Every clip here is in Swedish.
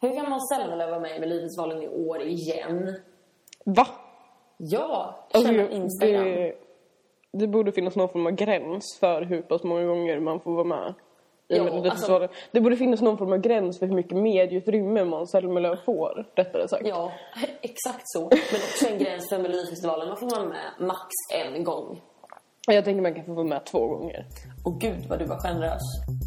Hur kan man Selma vara med Melodifestivalen i år igen? Va? Ja, Alltså, Instagram. Det borde finnas någon form av gräns för hur pass många gånger man får vara med i Melodifestivalen. Alltså, det borde finnas någon form av gräns för hur mycket medieutrymme Måns Zelmerlöw får, rättare sagt. Ja, exakt så. Men också en gräns för Melodifestivalen. Man får vara med max en gång. Jag tänker man kan få vara med 2 gånger. Och gud vad du var generös.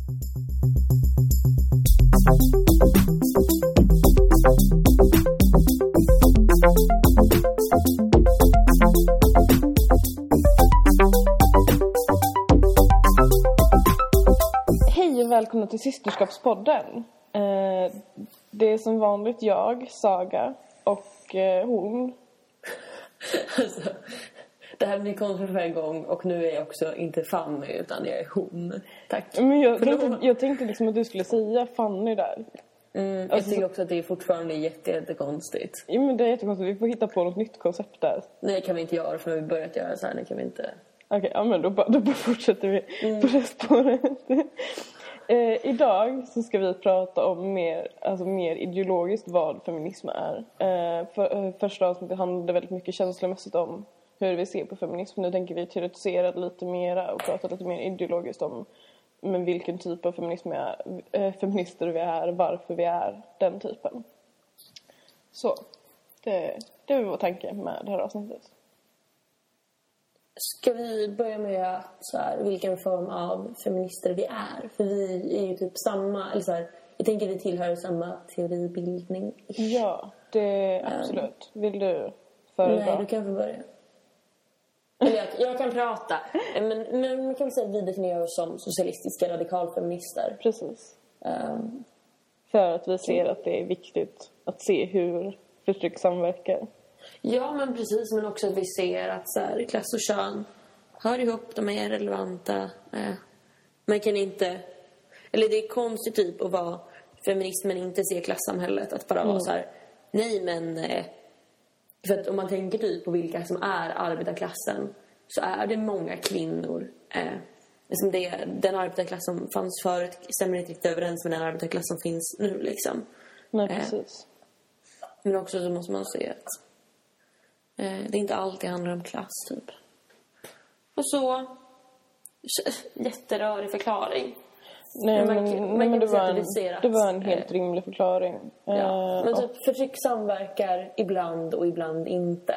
Hej och välkomna till Systerskapspodden. Det är som vanligt jag, Saga, och hon. Alltså, det här blir konstigt för en gång. Och nu är jag också inte Fanny utan jag är hon. Tack. Men jag tänkte liksom att du skulle säga Fanny där. Jag tycker också att det är fortfarande jättekonstigt. Ja, men det är jättekonstigt. Vi får hitta på något nytt koncept där. Nej, det kan vi inte göra för när vi börjat göra så här. Det kan vi inte. Okej, ja, men då bara fortsätter vi på det spåret. Idag så ska vi prata om mer ideologiskt vad feminism är. Första avsnittet handlade väldigt mycket känslomässigt om hur vi ser på feminism. Nu tänker vi teoretisera lite mera och prata lite mer ideologiskt om men vilken typ av feminister vi är, varför vi är den typen. Så, det är vår tanke med det här avsnittet. Ska vi börja med så här, vilken form av feminister vi är? För vi är ju typ samma, eller så här, jag tänker vi tillhör samma teoribildning. Ja, det absolut. Vill du föredra? Nej, du kan få börja. Eller jag kan prata. Men man kan väl säga att vi definierar oss som socialistiska radikalfeminister. Precis. För att vi ser att det är viktigt att se hur förtryck samverkar. Ja, men precis. Men också att vi ser att så här, klass och kön hör ihop, de är relevanta. Man kan inte... Eller det är konstigt typ att vara feminist men inte se klassamhället. Att bara vara så här, nej men... För att om man tänker typ på vilka som är arbetarklassen så är det många kvinnor. Den arbetarklass som fanns förut stämmer inte riktigt överens med den arbetarklass som finns nu liksom. Nej, precis. Men också så måste man se att det inte alltid handlar om klass typ. Och så jätterörig förklaring. Nej, men det var en helt rimlig förklaring. Ja, men typ förtryck samverkar ibland och ibland inte.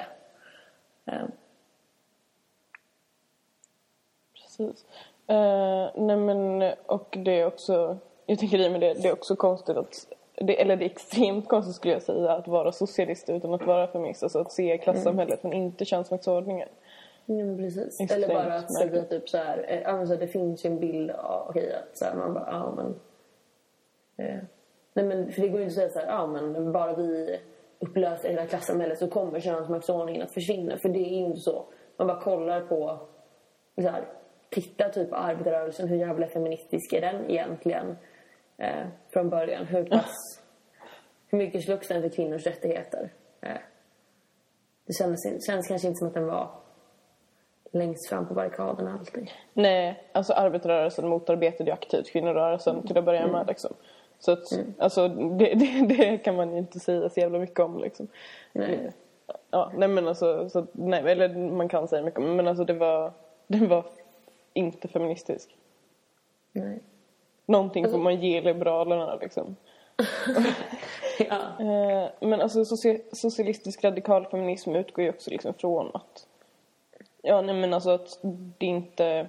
Precis. Nej, men och det är också, jag tänker i med det är också konstigt att det är extremt konstigt skulle jag säga att vara socialist utan att vara feminist, alltså att se klassamhället men inte könsmaktsordningen. Ja, precis. Extremt. Eller bara att säga typ så här, alltså det finns ju en bild av att så här, man bara nej men för det går ju inte att säga så här, men bara vi upplöser hela klassamhället så kommer könsmaktsordningen att försvinna, för det är ju inte så. Man bara kollar på så här, titta typ på arbetarrörelsen, hur jävla feministisk är den egentligen från början, hur mycket slogs den för kvinnors rättigheter. Det känns kanske inte som att den var längst fram på barrikaderna alltid. Nej, alltså arbetarrörelsen motarbetade ju aktivt kvinnorörelsen till att börja med liksom. Så att, alltså det kan man ju inte säga så jävla mycket om liksom. Nej. Ja, nej men alltså så, nej, eller man kan säga mycket om, men alltså det var inte feministisk. Nej. Någonting får man ge liberalerna liksom. Ja. Men alltså socialistisk radikal feminism utgår ju också liksom från att att det inte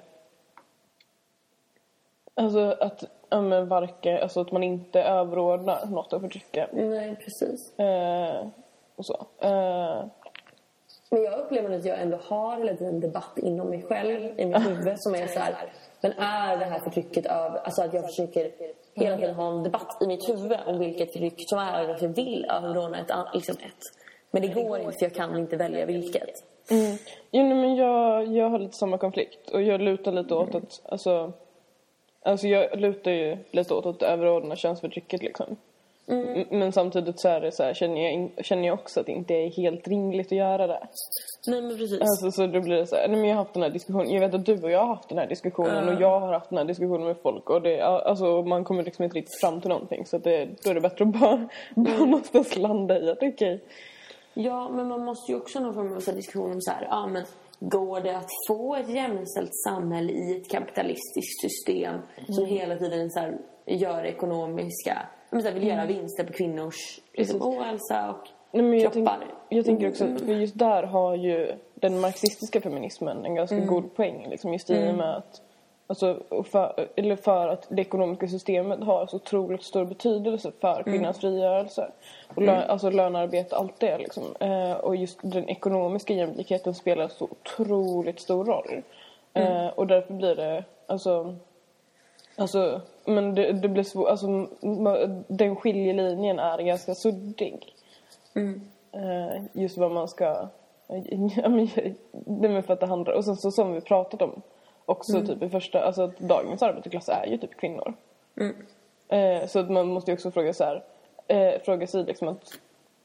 att man inte överordnar något av förtrycket. Nej, precis. Och så. Men jag upplever att jag ändå har en debatt inom mig själv, i mitt huvud, som är så här, men är det här förtrycket av, alltså att jag försöker hela tiden ha en debatt i mitt huvud om vilket förtryck som är, och att jag vill överordna ett. Men det går inte, för jag kan inte välja vilket. Jo, men jag har lite samma konflikt. Och jag lutar lite åt att... Alltså jag lutar ju lite åt att överordna könsförtrycket liksom. Men samtidigt så är det så här, känner jag också att det inte är helt rimligt att göra det. Nej, men precis. Alltså så då blir det så här, nej, men jag har haft den här diskussionen. Jag vet att du och jag har haft den här diskussionen och jag har haft den här diskussionen med folk och det, alltså man kommer liksom inte riktigt fram till någonting, så att då är det bättre att bara någonstans landa i att okej. Ja, men man måste ju också ha någon form av diskussion om så här, men går det att få ett jämställt samhälle i ett kapitalistiskt system som hela tiden så här, gör ekonomiska, vill göra vinster på kvinnors ohälsa och kroppar. Jag tänker också att just där har ju den marxistiska feminismen en ganska god poäng. Liksom, just i och med att alltså, för att det ekonomiska systemet har så otroligt stor betydelse för kvinnans frigörelse. Och alltså lönearbete, allt det liksom. Och just den ekonomiska jämlikheten spelar så otroligt stor roll. Och därför blir det alltså men det blir svårt, alltså den skiljelinjen är ganska suddig. Just vad man ska det med för att det handlar, och sen så som vi pratat om också typ i första, alltså att dagens arbetarklass är ju typ kvinnor. Så att man måste ju också fråga så här, fråga sig liksom att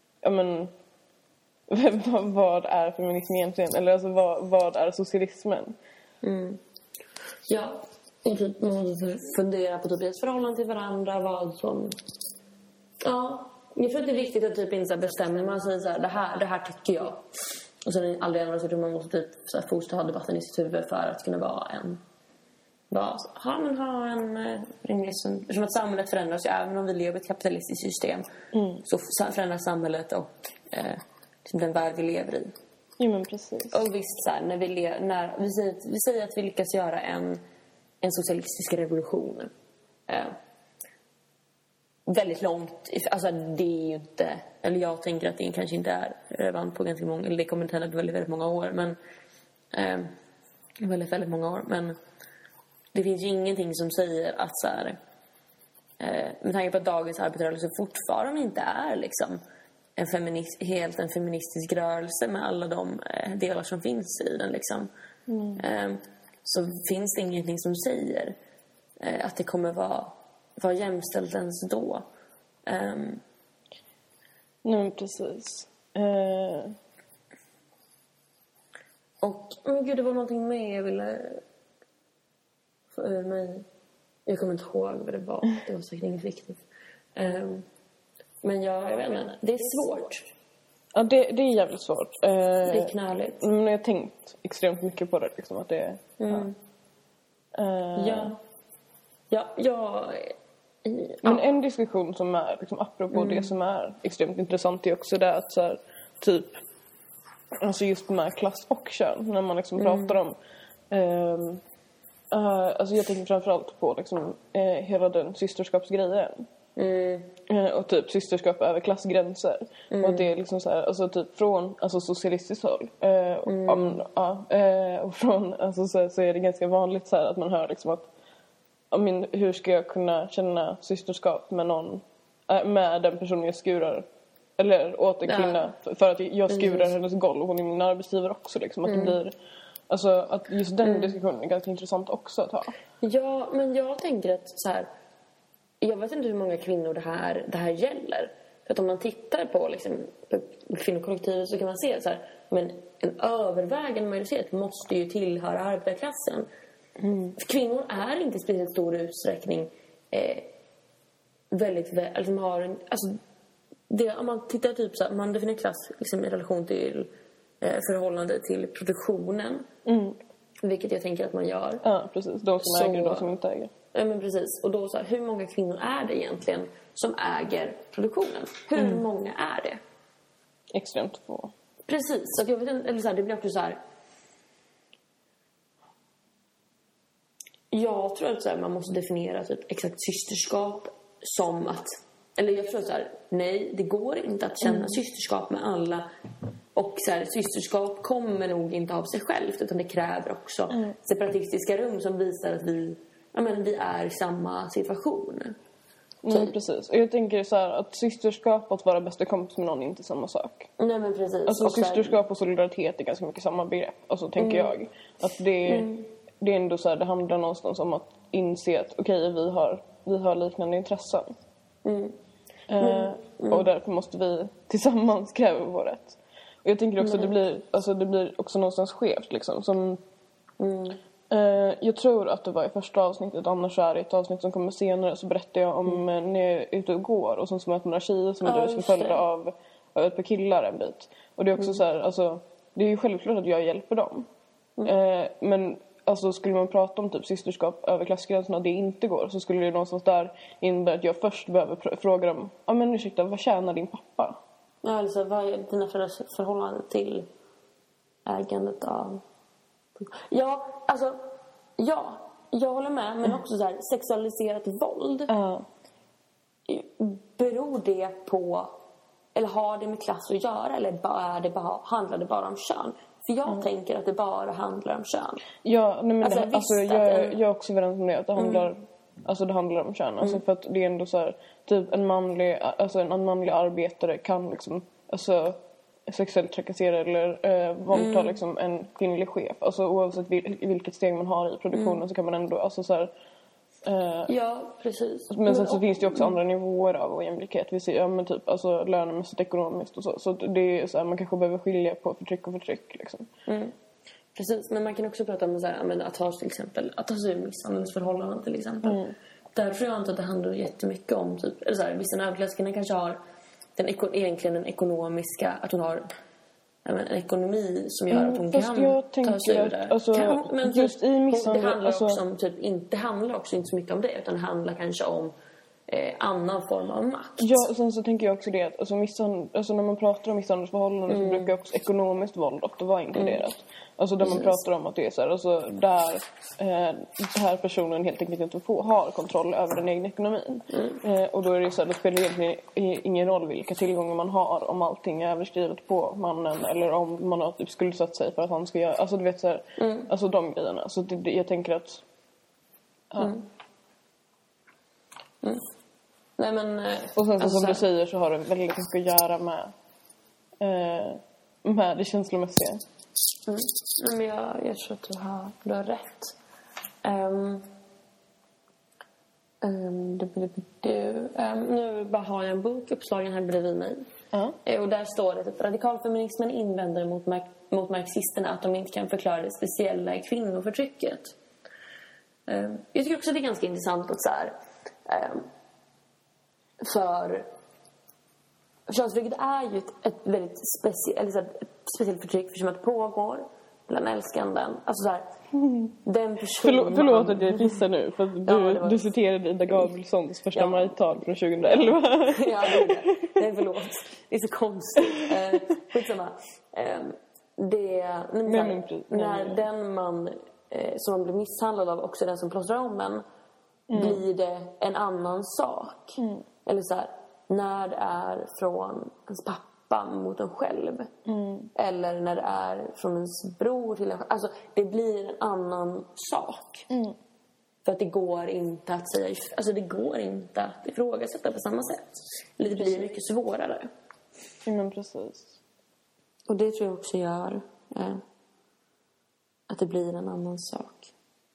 vad är feminism egentligen, eller alltså vad är socialismen? Ja, och typ man måste fundera på typ deras förhållande till varandra, vad som jag tror att det är viktigt att typ inte bestämma man säger så här, det här tycker jag. Och sen aldrig ändra, så tror man måste typ så här, fortsätta ha debatten i sitt huvud för att kunna vara en rimlig, som att samhället förändras ju, även om vi lever i ett kapitalistiskt system så förändras samhället och den värld vi lever i. Ja, men precis. Och visst så här, när vi säger att vi lyckas göra en socialistisk revolution väldigt långt, alltså det är ju inte, eller jag tänker att det kanske inte är relevant på ganska många, eller det kommer inte hända på väldigt, väldigt många år, men väldigt, väldigt många år, men det finns ju ingenting som säger att så här, med tanke på att dagens arbetarrörelse fortfarande inte är liksom helt en feministisk rörelse med alla de delar som finns i den liksom. Så finns det ingenting som säger att det kommer vara jämställt ens då. Nej, precis. Och gud, det var någonting mer jag ville få ur mig. Jag kommer inte ihåg vad det var. Det var säkert inget viktigt. Men jag vet inte. Det är svårt. Ja, det är jävligt svårt. Det är knöligt. Men jag har tänkt extremt mycket på det. Liksom, att det Men en diskussion som är liksom, apropå det som är extremt intressant är också det att så här, typ alltså just med klass och kön när man liksom pratar om alltså jag tänker framförallt på liksom, hela den systerskapsgrejen. Och typ systerskap över klassgränser. Och det är liksom så här, alltså typ från alltså socialistiskt håll och från alltså så är det ganska vanligt så här att man hör liksom att hur ska jag kunna känna systerskap med någon, med den personen jag skurar eller åt en kvinna för att jag skurar hennes golv och hon är min arbetsgivare också liksom, att det blir alltså att just den diskussionen är ganska intressant också att ha. Ja, men jag tänker att så här, jag vet inte hur många kvinnor det här gäller. För att om man tittar på liksom, kvinnokollektivet så kan man se så här, men en övervägande majoritet måste ju tillhöra arbetarklassen. För kvinnor är inte i speciellt stor utsträckning alltså har en, alltså det, om man tittar typ så här, man definierar klass liksom, i relation till förhållande till produktionen. Vilket jag tänker att man gör. Ja, precis. De som äger och de som inte äger. Ja, men precis. Och då så här, hur många kvinnor är det egentligen som äger produktionen? Hur många är det? Extremt få. Precis. Så att jag vet inte, eller så här, det blir också så här. Jag tror att så här, man måste definiera typ exakt systerskap som att, eller jag tror så här, nej, det går inte att känna systerskap med alla. Och så här, systerskap kommer nog inte av sig självt, utan det kräver också separatistiska rum som visar att vi är i samma situation. Precis. Och jag tänker så här, att systerskap och att vara bästa kompis med någon är inte samma sak. Nej, men precis. Alltså och systerskap och solidaritet är ganska mycket samma begrepp. Alltså tänker jag att det är ändå så här, det handlar någonstans om att inse att okej, vi har liknande intressen. Och därför måste vi tillsammans kräva vår rätt. Och jag tänker också att det blir också någonstans skevt liksom. Som, jag tror att det var i första avsnittet, annars är det ett avsnitt som kommer senare, så berättar jag om när jag är ute och går och som möter några tjejer som är blivit förföljda av ett par killar en bit. Och det är också så här, alltså, det är ju självklart att jag hjälper dem. Men alltså, skulle man prata om typ systerskap över klassgränserna och det inte går, så skulle det någonstans där innebära att jag först behöver fråga dem, men ursäkta, vad tjänar din pappa? Ja, alltså vad är dina föräldrars förhållande till ägandet av... Ja, alltså, jag håller med, men också så här, sexualiserat våld. Beror det på, eller har det med klass att göra, eller handlar det bara om kön? För jag tänker att det bara handlar om kön. Ja, nej, men jag är också överens med det, att det handlar, alltså det handlar om kön. Alltså för att det är ändå så här, typ en manlig arbetare kan liksom, alltså sexuellt trakassera eller våldta liksom en kvinnlig chef. Alltså oavsett vilket steg man har i produktionen så kan man ändå, alltså så här, ja, precis. Men sen så finns det ju också andra nivåer av ojämlikhet. Vi ser, men typ, alltså lönemässigt, ekonomiskt och så. Så det är så här, man kanske behöver skilja på förtryck och förtryck liksom. Precis, men man kan också prata om så här, att ha till exempel, att ta sig ur misshandelsförhållanden till exempel. Där tror jag inte att det handlar jättemycket om typ, eller så här, vissa överklasskvinnor kanske har egentligen den ekonomiska, att hon har en ekonomi som gör att hon kan ta sig ur det. Alltså, men just i misshandel, det handlar också om typ, det handlar också inte så mycket om det, utan det handlar kanske om annan form av makt. Ja, sen så tänker jag också det att alltså när man pratar om misshandelsförhållanden så brukar också ekonomiskt våld ofta vara inkluderat. Alltså där man pratar om att det är så här, alltså där här personen helt enkelt inte har kontroll över den egna ekonomin. Och då är det så här, det spelar egentligen ingen roll vilka tillgångar man har, om allting är överskrivet på mannen eller om man har typ skuldsatt sig för att han ska göra, alltså du vet så här, alltså de grejerna. Så jag tänker att Nej, men, och sen så, som du säger, så har det väldigt mycket att göra med det känslomässiga. Men jag tror att du har rätt. Nu bara har jag en bok uppslagen här bredvid mig. Och där står det att radikalfeminismen invänder mot marxisterna att de inte kan förklara det speciella i kvinnoförtrycket. Jag tycker också att det är ganska intressant att så här, för könsförtrycket är ju ett väldigt speciellt förtryck, eftersom att det pågår bland älskanden. Alltså så här, den personen... Förlåt att jag gissar nu, för du citerade Ida Gabrielssons första majtal från 2011. Ja, det är förlåt. Det är så konstigt. Skitsamma. När den man som man blir misshandlad av också den som plåstrar om en, blir det en annan sak. Eller så här, när det är från ens pappa mot en själv. Eller när det är från ens bror till en själv. Alltså det blir en annan sak. För att det går inte att säga, alltså det går inte att ifrågasätta på samma sätt. Eller det blir mycket svårare. Ja, men precis. Och det tror jag också gör att det blir en annan sak.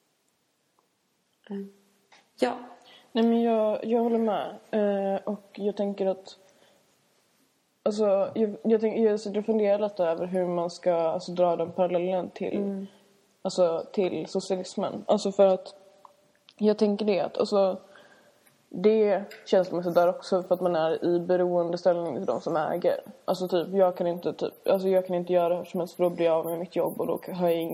Ja. Nej, men jag håller med. Och jag tänker att, alltså, jag sitter och funderar lite över hur man ska, alltså, dra den parallellen till, alltså, till socialismen. Alltså för att jag tänker det att, alltså, det känslomässigt där också för att man är i beroendeställning till de som äger. Alltså typ, jag kan inte göra hur som helst, för då blir jag av med mitt jobb och då har jag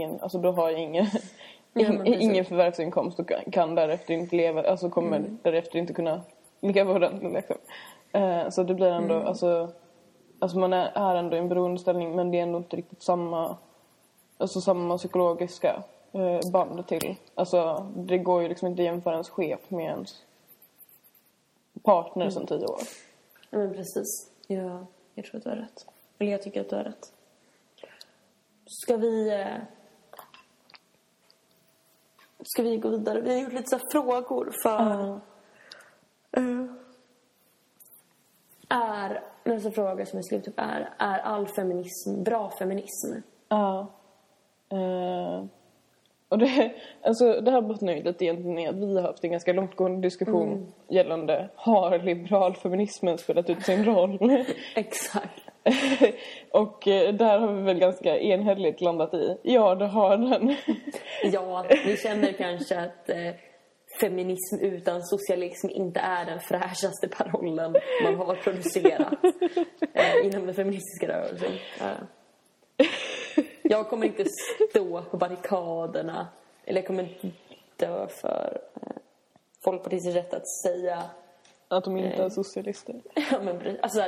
ingen förvärvsinkomst och kan därefter inte leva, alltså kommer därefter inte kunna leva ordentligt liksom. Så det blir ändå, alltså man är ändå i en beroendeställning, men det är ändå inte riktigt samma psykologiska band till. Alltså det går ju liksom inte att jämföra ens chef med ens partner sedan 10 år. Ja, men precis. Ja, jag tror att du har rätt. Eller jag tycker att du har rätt. Ska vi gå vidare? Vi har gjort lite så här frågor för... Nästa fråga som jag skrivit upp är all feminism bra feminism? Ja. Och det här bottnar ju lite egentligen är att vi har haft en ganska långtgående diskussion gällande har liberalfeminismen spelat ut sin roll. Exakt. Och där har vi väl ganska enhälligt landat i. Ja, det har den. Ja, vi känner kanske att feminism utan socialism inte är den fräschaste parollen man har producerat inom den feministiska rörelsen. Jag kommer inte stå på barrikaderna, eller jag kommer inte dö för Folkpartiets rätt att säga att de inte är socialister. Ja, men alltså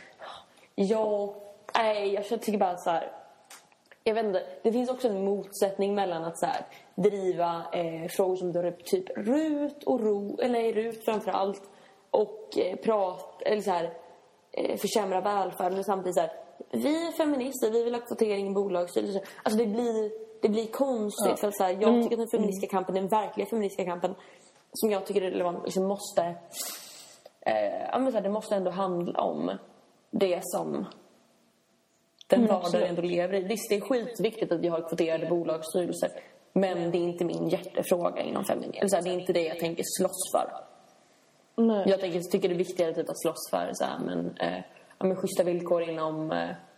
jag tycker bara så här. Jag vet inte, det finns också en motsättning mellan att så här, driva frågor som drar upp typ RUT och RUT framförallt och eller så här, försämra välfärden och samtidigt så här, vi är feminister, vi vill ha kvotering i bolagsstyrelser. Alltså det blir konstigt för att så här, jag tycker att den feministiska kampen, den verkliga feministiska kampen som jag tycker är relevant, liksom måste det måste ändå handla om det som den vardagen ändå lever i. Visst, det är skitviktigt att vi har kvoterade bolagsstyrelser, men det är inte min hjärtefråga inom feminism. Eller så här, det är inte det jag tänker slåss för. Nej. Jag tycker det är viktigare typ att slåss för så här, men schyssta villkor inom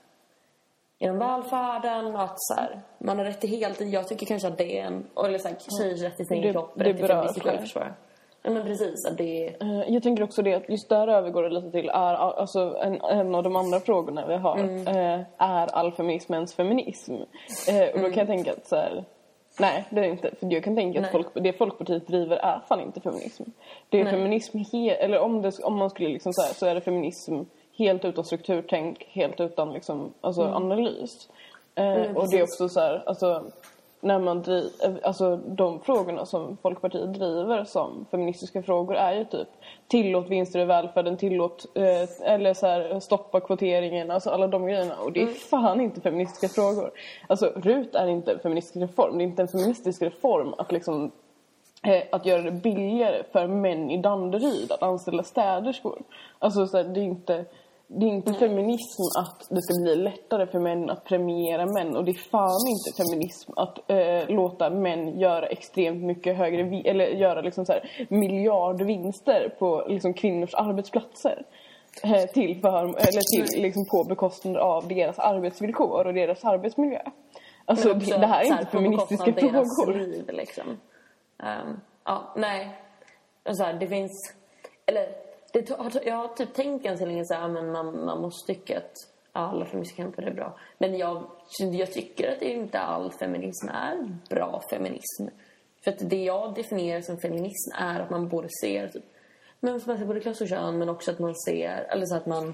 välfärden och att så här, man har rätt till heltid. Jag tycker kanske att det är eller så här, tjejers rätt till sin kropp, rätt till feministisk självförsvar. Ja, men precis, att det... Jag tänker också det att just där övergår det lite till alltså en av de andra frågorna vi har är all feminismens feminism. Och då kan jag tänka att så här, nej, det är inte. För jag kan tänka att det Folkpartiet driver är fan inte feminism. Det är feminism eller om man skulle liksom så är det feminism helt utan strukturtänk, helt utan liksom alltså analys. Och det är också så här, alltså när man alltså de frågorna som Folkpartiet driver som feministiska frågor är ju typ tillåt vinster i välfärden, eller så här, stoppa kvoteringen, alltså alla de grejerna, och det är fan inte feministiska frågor. Alltså RUT är inte en feministisk reform, det är inte en feministisk reform att liksom att göra det billigare för män i Danderyd att anställa städerskor. Alltså så här, det är inte feminism att det ska bli lättare för män att premiera män. Och det är fan inte feminism att låta män göra extremt mycket högre eller göra liksom så här miljardvinster på liksom kvinnors arbetsplatser till liksom på bekostnad av deras arbetsvillkor och deras arbetsmiljö. Alltså det här är inte feministiska frågor. Liv, liksom. Nej. Så här, det finns jag har typ tänkt ganska länge så här, men man måste tycka att alla feministiska kamper är bra. Men jag tycker att det inte all feminism är bra feminism. För att det jag definierar som feminism är att man både ser typ, men som man ser både klass och kön, men också att man ser, eller så att man,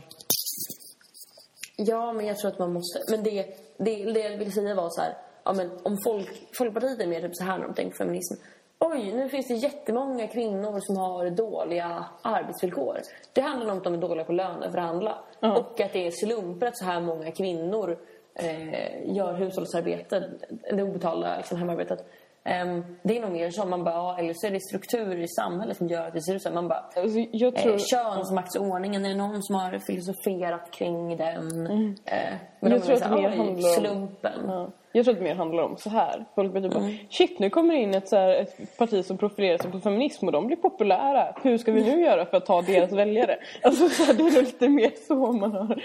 ja, men jag tror att man måste, men det jag vill säga var så här, ja, men om Folkpartiet är mer typ så här när de tänker feminism. Oj, nu finns det jättemånga kvinnor som har dåliga arbetsvillkor. Det handlar om att de är dåliga på löneförhandla. Och att det är slumper att så här många kvinnor gör hushållsarbete, det obetalda liksom, hemarbetet. Det är nog mer som man bara, eller så är det strukturer i samhället som gör att det ser ut så. Man bara, alltså, jag tror... könsmaktsordningen, är det någon som har filosoferat kring den? Men jag tror att det mer handlar om slumpen. Ja. Jag tror att det mer handlar om så här. Folk blir typ shit, nu kommer in ett parti som profilerar sig på feminism och de blir populära. Hur ska vi nu göra för att ta deras väljare? Alltså så här, det är lite mer så man har.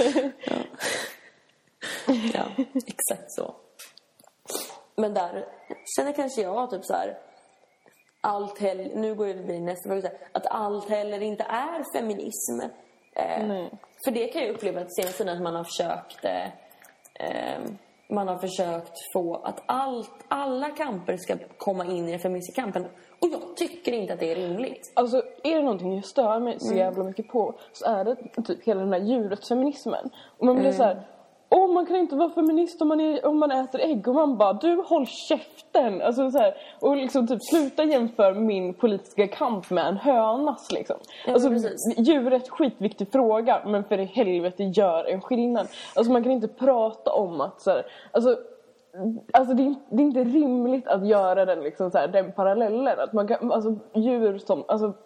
Ja, exakt så. Men där känner kanske jag typ så här, nu går det bli nästa fråga, att allt heller inte är feminism. För det kan jag uppleva att senaste tiden att man har försökt få att alla kamper ska komma in i den feministiska kampen. Och jag tycker inte att det är rimligt. Alltså, är det någonting jag stör mig så jävla mycket på, så är det typ hela den här djurrättsfeminismen. Och man blir så här, man kan inte vara feminist om man äter ägg. Och man bara, du håll käften. Alltså, så här, och liksom typ sluta jämföra min politiska kamp med en hönas liksom. Alltså, djuret skitviktig fråga, men för i helvete gör en skillnad. Alltså man kan inte prata om att så här, alltså det är inte rimligt att göra den liksom så här, den parallellen att man kan, alltså djur som, alltså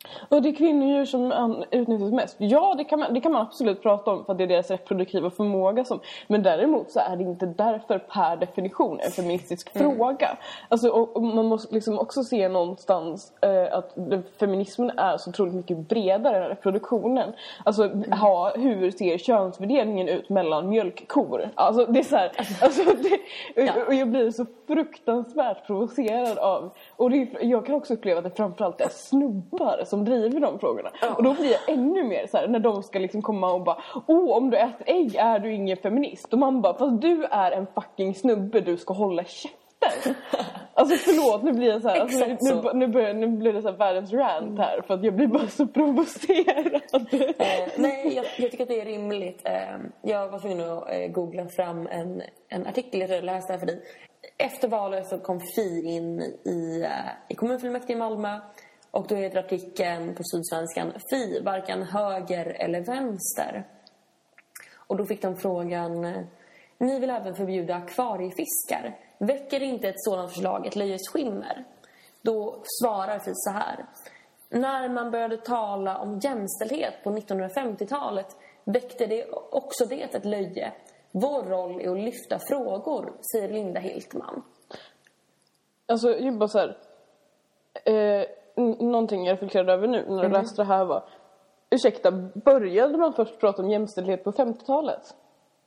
Och det är kvinnodjur som utnyttjas mest. Ja, det kan man absolut prata om för att det är deras reproduktiva förmåga som. Men däremot så är det inte därför per definition en feministisk fråga. Alltså, och man måste liksom också se någonstans att feminismen är så otroligt mycket bredare än reproduktionen. Alltså, hur ser könsfördelningen ut mellan mjölkkor? Alltså, det är så här, och jag blir så fruktansvärt provocerad av. Och jag kan också uppleva att det framförallt är snubbar som driver de frågorna. Och då blir jag ännu mer så här, när de ska liksom komma och bara, om du äter ägg är du ingen feminist. Och man bara, fast du är en fucking snubbe, du ska hålla käften. Alltså förlåt, nu blir jag så här, alltså, nu blir det så här världens rant här. För att jag blir bara så provocerad. Nej, jag tycker att det är rimligt. Jag var tvungen att googla fram en artikel jag läste här för dig. Efter valet så kom Fi in i kommunfullmäktige i Malmö. Och då heter artikeln på Sydsvenskan Fi, varken höger eller vänster. Och då fick de frågan: ni vill även förbjuda akvariefiskar. Väcker inte ett sådant förslag ett löjets skimmer? Då svarar Fi så här: när man började tala om jämställdhet på 1950-talet väckte det också det ett löje. Vår roll är att lyfta frågor, säger Linda Hiltman. Alltså, jag bara så här, någonting jag reflekterade över nu när jag läste det här var, ursäkta, började man först prata om jämställdhet på 50-talet?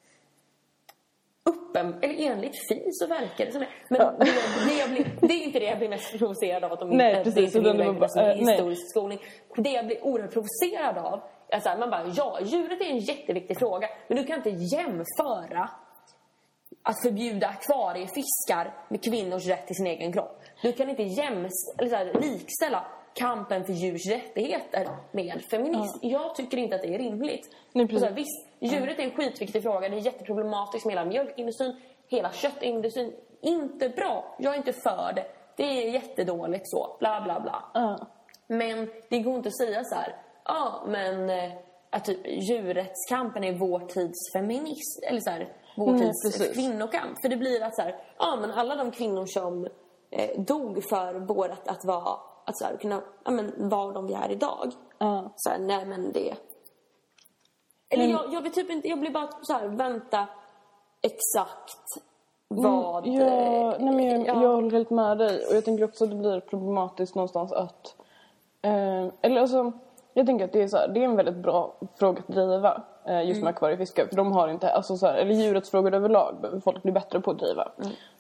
Eller enligt Fi så verkar det som det. Men det är inte det jag blir mest provocerad av, att de nej, precis, inte vill räkna som historisk skolning. Det jag blir oerhört provocerad av är så här, man bara, ja, djuret är en jätteviktig fråga, men du kan inte jämföra att förbjuda akvariefiskar med kvinnors rätt till sin egen kropp. Du kan inte likställa kampen för djurs rättigheter med feminism. Jag tycker inte att det är rimligt. Visst, djuret är en skitviktig fråga. Det är jätteproblematiskt med hela mjölkindustrin, hela köttindustrin. Inte bra. Jag är inte för det. Det är jättedåligt så. Bla bla bla. Men det går inte att säga så här: att typ djurrättskampen är vår tids feminism. Eller så här, vår tids kvinnokamp. För det blir att så här, men alla de kvinnor som dog för vårt att vara, att så här, kunna vara de vi är idag. Så här, nej men det. Eller jag vet typ inte, jag blir bara så här, vänta exakt vad. Jag håller helt med dig, och jag tänker också att det blir problematiskt någonstans att jag tänker att det är så här, det är en väldigt bra fråga att driva, just med akvariefiskar, för de har inte, alltså så här, eller djurets frågor överlag behöver folk bli bättre på att driva.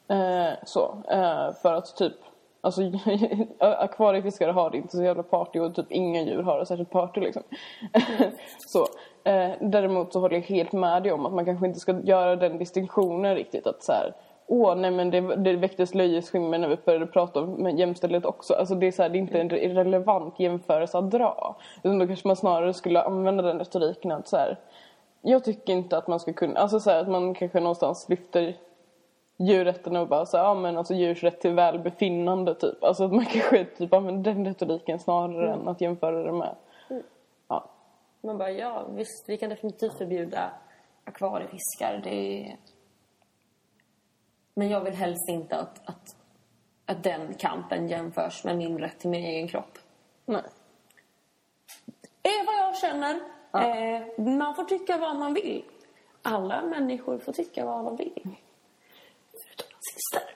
För att typ, alltså akvariefiskare har det inte så jävla party, och typ inga djur har det särskilt party liksom. Så däremot så håller jag helt med dig om att man kanske inte ska göra den distinktionen riktigt, att så här, nej men det väcktes löjets skimmer när vi började prata om jämställdhet också. Alltså det är så här, det är inte en relevant jämförelse att dra. Utan då kanske man snarare skulle använda den retoriken att så här, jag tycker inte att man ska kunna, alltså så här, att man kanske någonstans lyfter djurrätten och bara så här, men alltså djurs rätt till välbefinnande typ. Alltså att man kanske typ använder den retoriken snarare än att jämföra det med. Ja. Man bara, ja visst, vi kan definitivt förbjuda akvariefiskar. Men jag vill helst inte att den kampen jämförs med min rätt till min egen kropp. Nej. Det är vad jag känner. Man får tycka vad man vill. Alla människor får tycka vad de vill. Förutom nazister.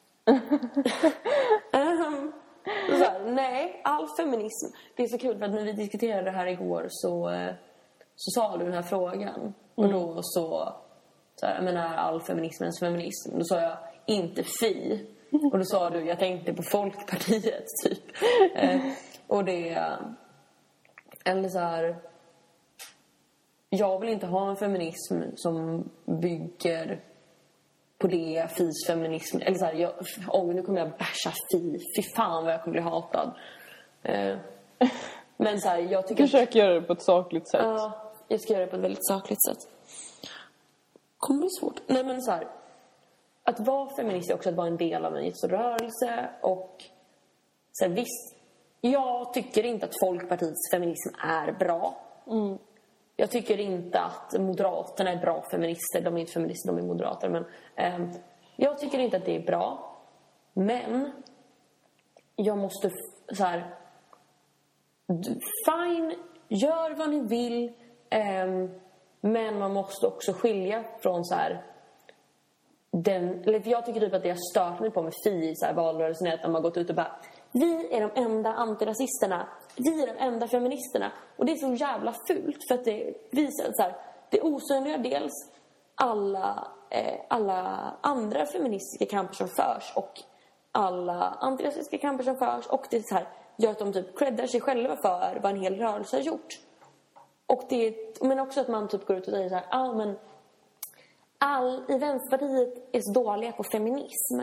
Nej, all feminism. Det är så kul för att när vi diskuterade det här igår så sa du den här frågan. Och då så här, jag menar, all feminismens feminism. Då sa jag inte Fi. Och då sa du, jag tänkte på Folkpartiet typ. Och det eller så här, jag vill inte ha en feminism som bygger på det Fis feminism. Eller så här, nu kommer jag bärsa Fi. Fy fan vad jag kommer bli hatad. Men så här, jag tycker försök göra det på ett sakligt sätt. Ja, jag ska göra det på ett väldigt sakligt sätt. Kommer bli svårt. Nej men så här, att vara feminist är också att vara en del av en rörelse. Och så här, visst, jag tycker inte att Folkpartiets feminism är bra. Jag tycker inte att Moderaterna är bra feminister. De är inte feminister, de är moderater. Men jag tycker inte att det är bra. Men jag måste så här, fine, gör vad ni vill. Men man måste också skilja från så här... Eller jag tycker typ att det jag stört mig på med Fi i så här valrörelsen är att de har gått ut och bara: vi är de enda antirasisterna, vi är de enda feministerna. Och det är så jävla fult, för att det visar att så här, det osynliggör dels alla andra feministiska kamper som förs och alla antirasistiska kamper som förs, och det så här, gör att de typ creddar sig själva för vad en hel rörelse har gjort. Och men också att man typ går ut och säger så här: men i Vänsterpartiet är så dåliga på feminism.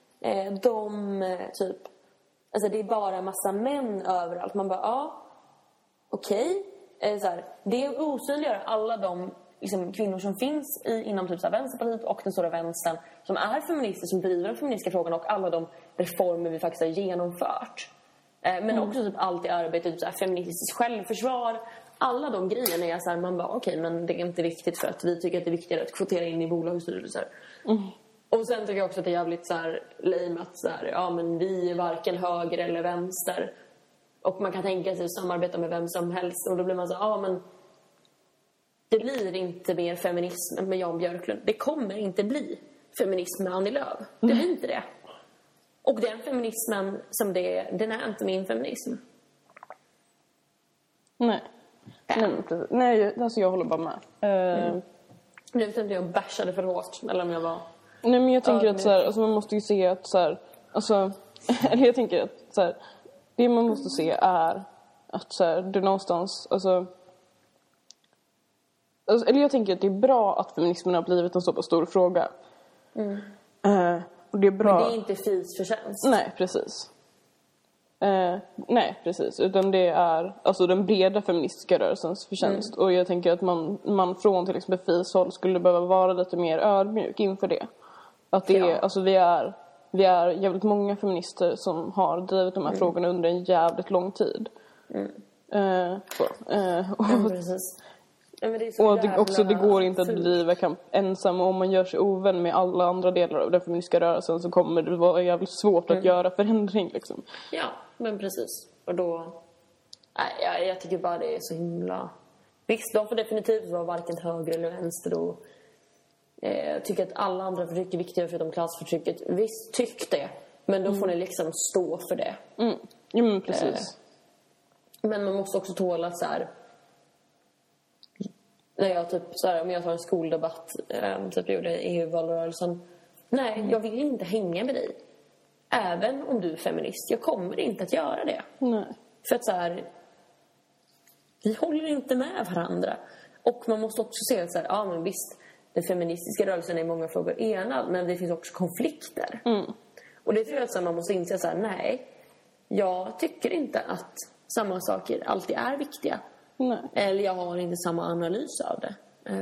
Typ, alltså det är bara en massa män överallt. Man bara, okej. Det är osynliggör alla de liksom, kvinnor som finns inom typ så här Vänsterpartiet och den stora vänstern som är feminister, som driver de feministiska frågorna, och alla de reformer vi faktiskt har genomfört. Men också typ allt i arbetet, typ så här, feministiskt självförsvar. Alla de grejerna är så här, man bara okej, men det är inte viktigt för att vi tycker att det är viktigare att kvotera in i bolagsstyrelser. Och sen tycker jag också att det är jävligt så här lame att så här, men vi är varken höger eller vänster. Och man kan tänka sig att samarbeta med vem som helst. Och då blir man så men det blir inte mer feminism med Jan Björklund. Det kommer inte bli feminism med Annie Lööf. Det blir inte det. Och den feminismen som det är, den är inte min feminism. Nej. Nej, alltså jag håller bara med. Nu vet inte jag bashade för hårt, eller om jag var... Nej, men jag tänker att så här, alltså man måste ju se att så här, alltså, eller jag tänker att så här, det man måste se är att så här, det någonstans, alltså, eller jag tänker att det är bra att feminismen har blivit en så pass stor fråga. Och det är bra. Men det är inte Fis förtjänst. Nej, precis. Nej, precis. Utan det är alltså den breda feministiska rörelsens förtjänst. Och jag tänker att man från till exempel Fis håll skulle behöva vara lite mer ödmjuk inför det. Att det är, alltså vi är jävligt många feminister som har drivit de här frågorna under en jävligt lång tid. Precis. Och det går inte att driva kamp ensam. Och om man gör sig ovän med alla andra delar av den feministiska rörelsen så kommer det vara jävligt svårt att göra förändring liksom. Ja, men precis. Och då... Nej, jag tycker bara det är så himla... Visst, de får definitivt vara varken höger eller vänster. Och jag tycker att alla andra förtryck är viktigare förutom klassförtrycket. Visst, tyck det. Men då får ni liksom stå för det. Ja, men precis. Men man måste också tåla att så här... När jag typ så här, om jag tar en skoldebatt typ gjorde EU-valrörelsen. Nej, jag vill inte hänga med dig. Även om du är feminist. Jag kommer inte att göra det. Nej. För att så här, vi håller inte med varandra. Och man måste också se så här, men visst, den feministiska rörelsen är i många frågor enad, men det finns också konflikter. Och det tror jag att så här, man måste inse så här, nej, jag tycker inte att samma saker alltid är viktiga. Nej. Eller jag har inte samma analys av det.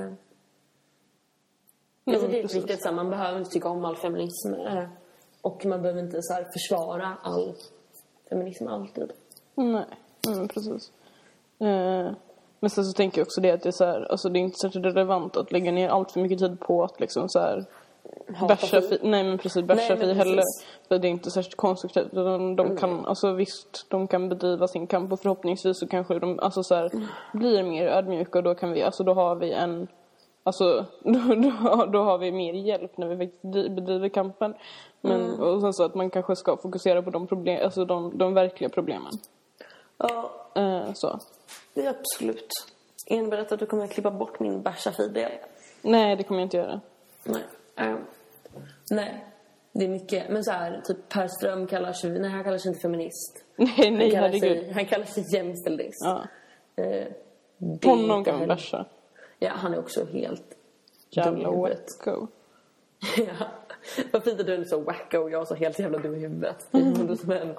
Jag tycker det är viktigt att man behöver inte tycka om all feminism. Och man behöver inte så här försvara all feminism alltid. Nej, precis. Men sen så tänker jag också det att det är så här, alltså det är inte särskilt relevant att lägga ner allt för mycket tid på att liksom så här bärsa Fi. Nej, men precis, bärsa Fi heller. För det är inte särskilt konstruktivt. De kan, alltså visst, de kan bedriva sin kamp och förhoppningsvis så kanske de alltså så här, blir mer ödmjuka och då kan vi, alltså då har vi en, alltså då har vi mer hjälp när vi bedriver kampen. Men och sen så att man kanske ska fokusera på de problem, alltså de verkliga problemen. Ja. Så. Det är absolut. Innebär det att du kommer att klippa bort min bärsa-Fi? Nej, det kommer jag inte göra. Nej. Nej, det är mycket. Men så här, typ Per Ström kallar sig... Nej, han kallar sig inte feminist. Nej, herregud. Han kallar sig jämställdist. Ja. Honom kan man bärsa. Ja, han är också helt... Jävla wacko. Ja. Vad fint att du är så wacko och jag är så helt jävla dum i huvudet. Men,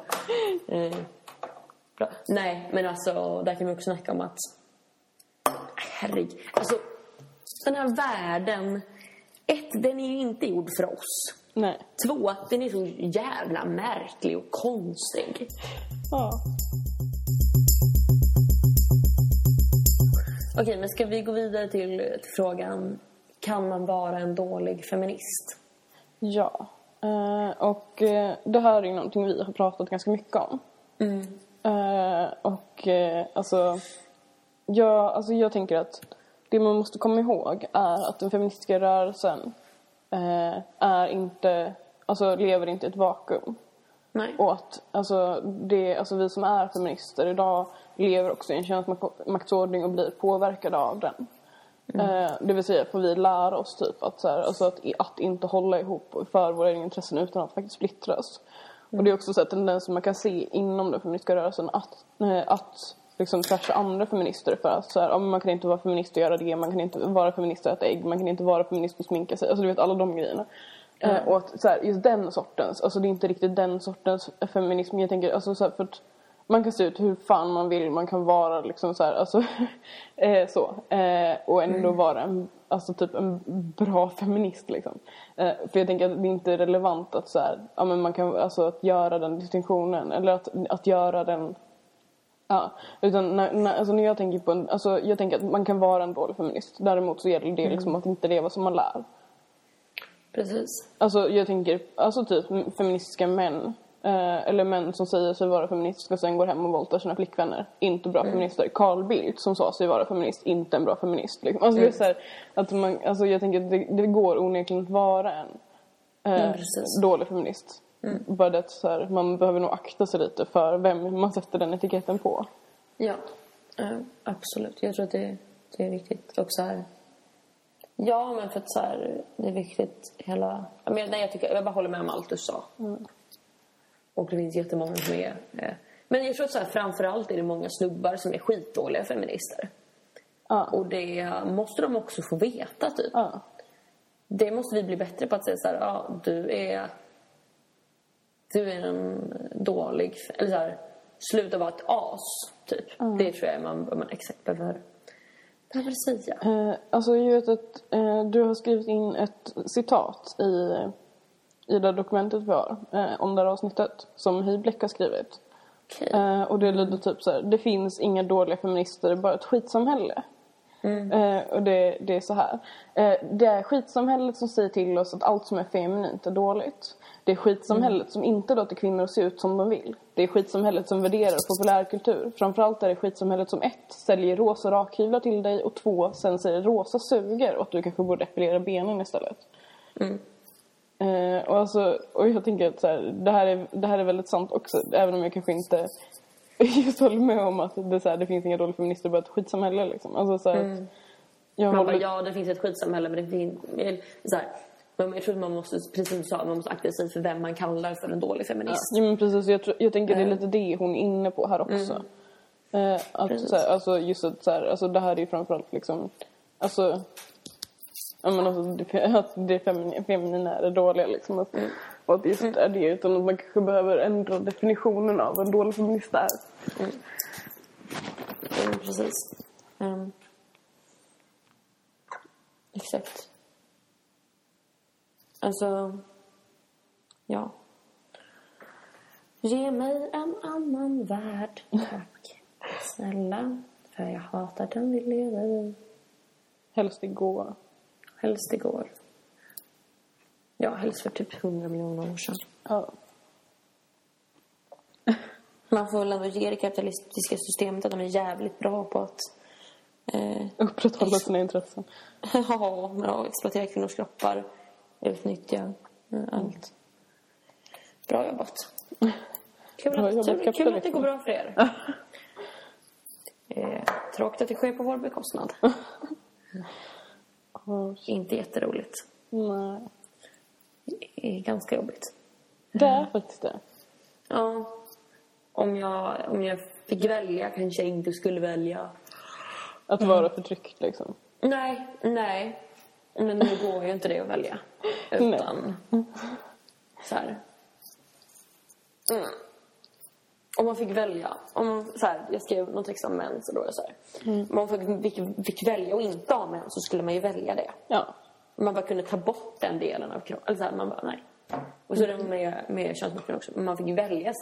bra. Nej, men alltså, där kan vi också snacka om att... Herregud. Alltså, den här världen... 1, den är ju inte gjord för oss. Nej. 2, den är så jävla märklig och konstig. Ja. Okej, men ska vi gå vidare till frågan: kan man vara en dålig feminist? Ja. Och det här är någonting vi har pratat ganska mycket om. Alltså jag tänker att det man måste komma ihåg är att den feministiska rörelsen är inte, alltså lever inte i ett vakuum. Nej. Och att vi som är feminister idag lever också i en könsmaktsordning och blir påverkade av den. Det vill säga får vi lära oss typ att inte hålla ihop för våra egna intressen utan att faktiskt splittras. Och det är också så att tendenser man kan se inom den feministiska rörelsen att liksom trasha andra feminister för att man kan inte vara feminist och göra det, man kan inte vara feminist och äta ägg, man kan inte vara feminist och sminka sig, alltså du vet alla de grejerna. Och att just den sortens, alltså det är inte riktigt den sortens feminism jag tänker, alltså för att man kan se ut hur fan man vill, man kan vara liksom och ändå vara en bra feminist liksom. För jag tänker att det inte är relevant att men man kan att göra den distinktionen eller att göra den utan när jag tänker på jag tänker att man kan vara en dålig feminist. Däremot så gäller det liksom att inte leva som man lär. Precis. Jag tänker typ feministiska män eller män som säger sig vara feminister och sen går hem och våldtar sina flickvänner. Inte bra feminister. Carl Bildt som sa sig vara feminist, inte en bra feminist liksom. Det är så här, att man, jag tänker att det går onekligen att vara en dålig feminist. Bara det att man behöver nog akta sig lite för vem man sätter den etiketten på. Ja, absolut. Jag tror att det är viktigt. Och ja, men för att det är viktigt hela... Jag bara håller med om allt du sa. Och det finns jättemånga som är... Men jag tror att framförallt är det många snubbar som är skitdåliga feminister. Och det måste de också få veta typ. Det måste vi bli bättre på att säga du är en dålig... Eller sluta vara ett as typ. Det tror jag man exakt behöver säga. Jag vet att du har skrivit in ett citat i det dokumentet vi har om det här avsnittet som Hej Bläck har skrivit. Okay. Och det lyder typ det finns inga dåliga feminister, bara ett skitsamhälle. Och det är så här. Det är skitsamhället som säger till oss att allt som är feminint är dåligt. Det är skitsamhället som inte låter kvinnor se ut som de vill. Det är skitsamhället som värderar populärkultur. Framförallt är det skitsamhället som 1. Säljer rosa rakhyvlar till dig och 2. Sen säger rosa suger och att du kanske borde epilera benen istället. Och jag tänker att det här är väldigt sant också. Även om jag kanske inte just håller med om att det finns inga dåliga feminister, bara ett skitsamhälle liksom. Det finns ett skitsamhälle, men det finns men jag tror att man måste, precis som du sa, man måste akta sig för vem man kallar för en dålig feminist. Ja, men precis. Jag tänker det är lite det hon är inne på här också. Det här är ju framförallt liksom att det feminina är det dåliga liksom. Och att just är det, utan att man kanske behöver ändra definitionen av vad en dålig feminist är. Precis. Exakt. Ja. Ge mig en annan värld, tack. Snälla, för jag hatar den vi lever i. Helst igår. Ja, helst för typ 100 miljoner år sedan. Ja. Man får väl ändå ge det kapitalistiska systemet att de är jävligt bra på att upprätthålla sina intressen. Ja, exploatera kvinnors kroppar, utnyttja allt. Bra jobbat. Kul att det går bra för er. Tråkigt att det sker på vår bekostnad. Inte jätteroligt. Nej. Det är ganska jobbigt. Det är faktiskt det. Ja. Om jag fick välja kanske jag inte skulle välja att vara förtryckt liksom. Nej. Men nu går ju inte det att välja. Utan om man fick välja, jag skrev någon text om män, så då är det om man fick välja och inte ha män, så skulle man ju välja det. Ja. Man bara kunde ta bort den delen av kroppen, eller man bara nej. Och så är det med könsmakten också. Men man fick välja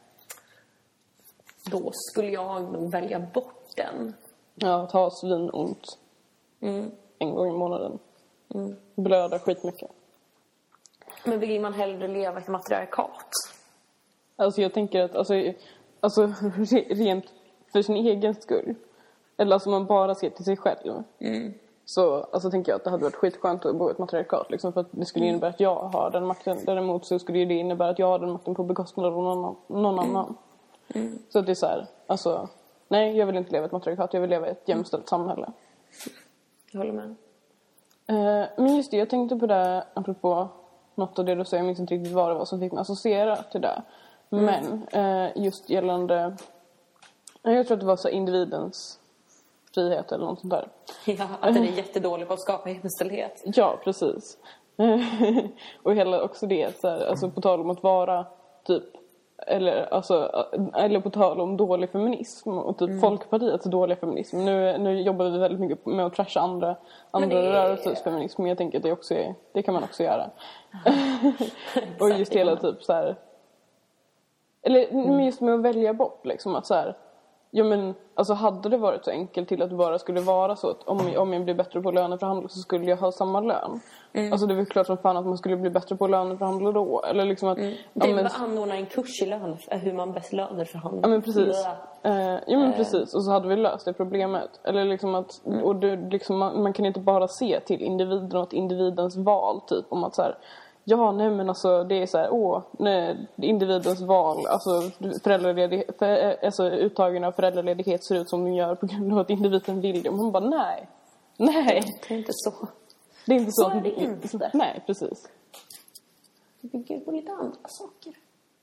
då skulle jag nog välja bort den. Ja, ta svinont. En gång i månaden. Blöda skitmycket. Men vill man hellre leva i matriarkat? Jag tänker att alltså rent för sin egen skull. Eller alltså man bara ser till sig själv. Så alltså tänker jag att det hade varit skitskönt att bo i ett matriarkat liksom, för att det skulle innebära att jag har den makten. Däremot så skulle det innebära att jag har den makten på bekostnad av någon annan. Så att det är så här, alltså nej, jag vill inte leva i ett matriarkat, jag vill leva i ett jämställt samhälle. Jag håller med. Men just det, jag tänkte på det apropå något av det du sa, jag minns inte riktigt vad det var som fick mig associera till det. Men just gällande, jag tror att det var så individens frihet eller något sånt där. Ja, att den är jättedålig på att skapa jämställdhet. Ja, precis. Och hela också det så här, alltså på tal om att vara typ eller på tal om dålig feminism och typ Folkpartiets dåliga feminism. Nu jobbar vi väldigt mycket med att trasha andra rörelsers feminism, men jag tänker att det också det kan man också göra. Och just hela typ så här, eller just med att välja bort liksom att så här, ja men alltså hade det varit så enkelt till att det bara skulle vara så att om jag blir bättre på löneförhandla så skulle jag ha samma lön. Alltså det är väl klart som fan att man skulle bli bättre på löneförhandla då. Eller liksom att det är bara anordna en kurs i lön, hur man bäst löneförhandlar. Ja men precis. Ja men precis, och så hade vi löst det problemet. Eller liksom att och det, liksom, man kan inte bara se till individen och individens val typ om att så här, ja, nej men alltså det är så här, nej, individens val, alltså alltså uttagen av föräldraledighet ser ut som de gör på grund av att individen vill det. Och man bara, nej. Det är inte så. Det är inte så. Så är det inte. Nej, precis. Det bygger på lite andra saker.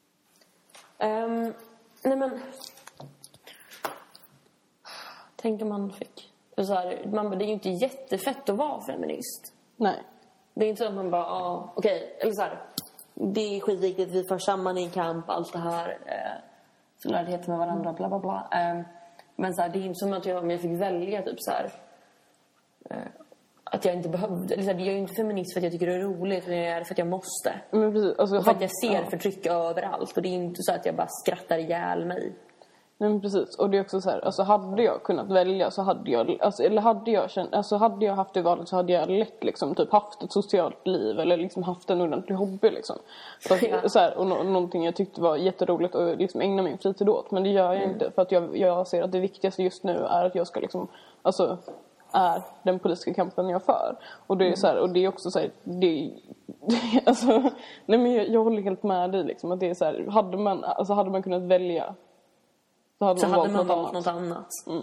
Nej men, tänker man fick så här, det är ju inte jättefett att vara feminist. Nej. Det är inte så att man bara, okej, eller så här, det är skitviktigt, vi för samman i en kamp, allt det här, solidaritet med varandra, bla bla bla. Men så här, det är inte som att om jag fick välja typ så här, att jag inte behövde, eller så här, jag är ju inte feminist för att jag tycker det är roligt, utan jag är det för att jag måste. Men precis, alltså, och för att jag ser förtryck överallt, och det är inte så att jag bara skrattar ihjäl mig. Nej men precis, och det är också så här, alltså hade jag kunnat välja så hade jag, alltså, eller hade jag haft det valet så hade jag lätt liksom typ haft ett socialt liv eller liksom haft en ordentlig hobby liksom. Så här, och någonting jag tyckte var jätteroligt att liksom ägna min fritid åt, men det gör jag inte för att jag ser att det viktigaste just nu är att jag ska liksom, alltså är den politiska kampen jag för. Och det är så här, och det är också så här, alltså nej men jag håller helt med dig liksom att det är så här, hade man kunnat välja så hade man valt något annat.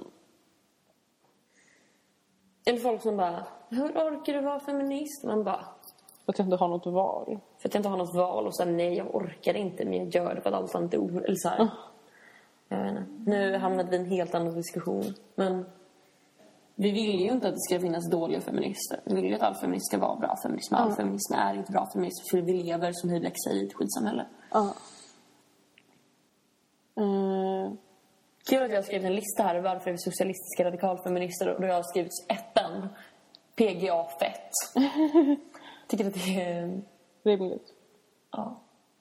Eller folk som bara, hur orkar du vara feminist? Man bara, för att jag inte har något val. För att jag inte har något val. Och så nej, jag orkar inte, men jag gör det för att allt annat är eller så här. Jag vet inte. Nu hamnade vi i en helt annan diskussion. Men vi vill ju inte att det ska finnas dåliga feminister. Vi vill ju att all feminism ska vara bra feminism. All feminism är inte bra feminism, för vi lever som hudläxa i ett skitsamhälle. Kul att jag har skrivit en lista här. Varför är vi socialistiska radikalfeminister? Och då har jag skrivit ettan. PGA fett. Tycker att det är rimligt. Ja.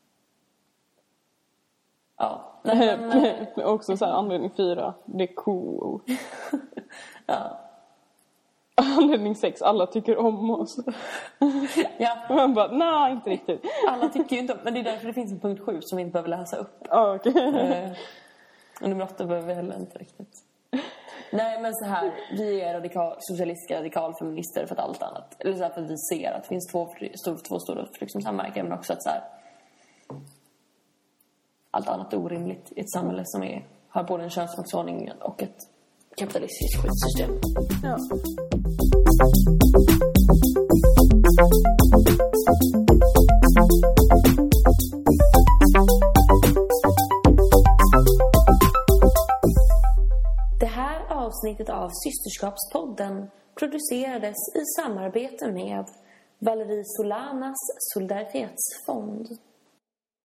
Men också så här, anledning 4. Det är cool. Ja. Anledning 6. Alla tycker om oss. Ja. Man bara, nej, inte riktigt. Alla tycker ju inte om. Men det är därför det finns en punkt 7 som vi inte behöver läsa upp. Okej. Och nummer 8 behöver vi heller inte riktigt. Nej, men så här, vi är socialistiska radikalfeminister för att allt annat. Eller så här, för att vi ser att det finns två stora förtryck som samverkar. Men också att så här, allt annat är orimligt i ett samhälle som har både en könsmaktsordning och ett kapitalistiskt skyddssystem. Ja. Det här avsnittet av Systerskapspodden producerades i samarbete med Valerie Solanas solidaritetsfond.